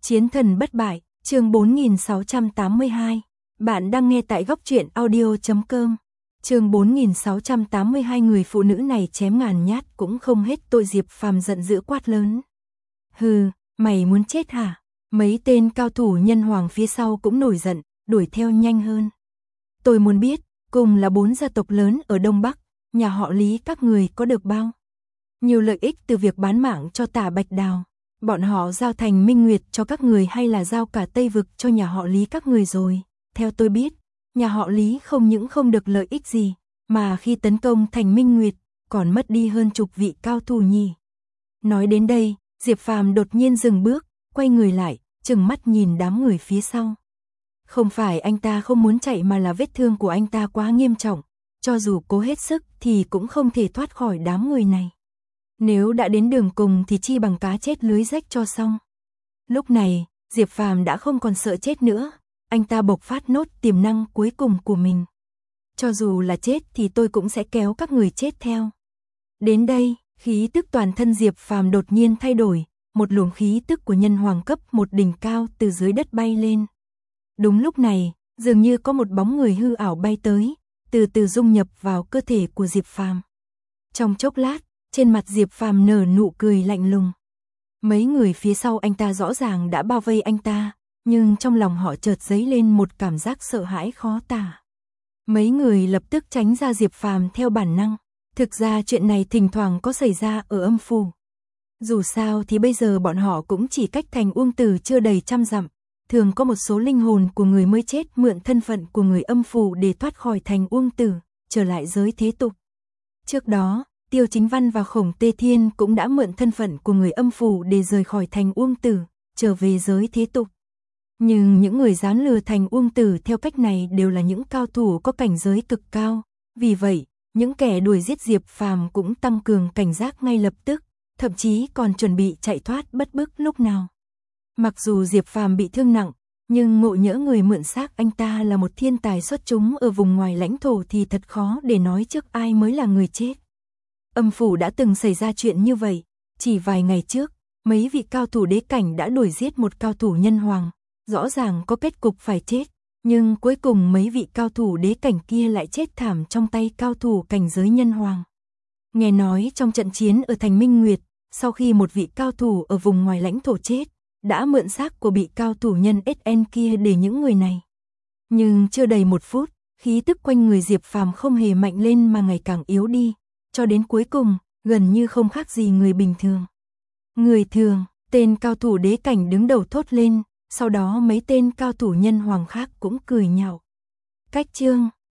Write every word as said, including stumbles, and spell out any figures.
Chiến thần bất bại, chương bốn nghìn sáu trăm tám mươi hai. Bạn đang nghe tại góc truyện audio chấm com. Chương bốn nghìn sáu trăm tám mươi hai. Người phụ nữ này chém ngàn nhát cũng không hết tội. Diệp Phàm giận dữ quát lớn. Hừ, mày muốn chết hả? Mấy tên cao thủ nhân hoàng phía sau cũng nổi giận, đuổi theo nhanh hơn. Tôi muốn biết, cùng là bốn gia tộc lớn ở Đông Bắc, nhà họ Lý các người có được bao nhiều lợi ích từ việc bán mạng cho Tả Bạch Đào? Bọn họ giao Thành Minh Nguyệt cho các người hay là giao cả Tây Vực cho nhà họ Lý các người rồi? Theo tôi biết, nhà họ Lý không những không được lợi ích gì, mà khi tấn công Thành Minh Nguyệt, còn mất đi hơn chục vị cao thủ nhỉ. Nói đến đây, Diệp Phàm đột nhiên dừng bước, quay người lại, trừng mắt nhìn đám người phía sau. Không phải anh ta không muốn chạy mà là vết thương của anh ta quá nghiêm trọng, cho dù cố hết sức thì cũng không thể thoát khỏi đám người này. Nếu đã đến đường cùng thì chi bằng cá chết lưới rách cho xong. Lúc này, Diệp Phàm đã không còn sợ chết nữa, anh ta bộc phát nốt tiềm năng cuối cùng của mình. Cho dù là chết thì tôi cũng sẽ kéo các người chết theo. Đến đây, khí tức toàn thân Diệp Phàm đột nhiên thay đổi, một luồng khí tức của nhân hoàng cấp một đỉnh cao từ dưới đất bay lên. Đúng lúc này, dường như có một bóng người hư ảo bay tới, từ từ dung nhập vào cơ thể của Diệp Phàm. Trong chốc lát, trên mặt Diệp Phàm nở nụ cười lạnh lùng. Mấy người phía sau anh ta rõ ràng đã bao vây anh ta, nhưng trong lòng họ chợt dấy lên một cảm giác sợ hãi khó tả. Mấy người lập tức tránh ra Diệp Phàm theo bản năng. Thực ra chuyện này thỉnh thoảng có xảy ra ở âm phủ. Dù sao thì bây giờ bọn họ cũng chỉ cách Thành Uông Tử chưa đầy trăm dặm. Thường có một số linh hồn của người mới chết mượn thân phận của người âm phủ để thoát khỏi Thành Uông Tử, trở lại giới thế tục. Trước đó, Tiêu Chính Văn và Khổng Tê Thiên cũng đã mượn thân phận của người âm phủ để rời khỏi Thành Uông Tử, trở về giới thế tục. Nhưng những người dám lừa Thành Uông Tử theo cách này đều là những cao thủ có cảnh giới cực cao. Vì vậy, những kẻ đuổi giết Diệp Phàm cũng tăng cường cảnh giác ngay lập tức, thậm chí còn chuẩn bị chạy thoát bất cứ lúc nào. Mặc dù Diệp Phàm bị thương nặng, nhưng ngộ nhỡ người mượn xác anh ta là một thiên tài xuất chúng ở vùng ngoài lãnh thổ thì thật khó để nói trước ai mới là người chết. Âm phủ đã từng xảy ra chuyện như vậy, chỉ vài ngày trước, mấy vị cao thủ đế cảnh đã đuổi giết một cao thủ nhân hoàng, rõ ràng có kết cục phải chết, nhưng cuối cùng mấy vị cao thủ đế cảnh kia lại chết thảm trong tay cao thủ cảnh giới nhân hoàng. Nghe nói trong trận chiến ở Thành Minh Nguyệt, sau khi một vị cao thủ ở vùng ngoài lãnh thổ chết, đã mượn xác của bị cao thủ nhân ét en kia để những người này. Nhưng chưa đầy một phút, khí tức quanh người Diệp Phàm không hề mạnh lên mà ngày càng yếu đi, cho đến cuối cùng, gần như không khác gì người bình thường. Người thường, tên cao thủ đế cảnh đứng đầu thốt lên, sau đó mấy tên cao thủ nhân hoàng khác cũng cười nhạo. Cách chương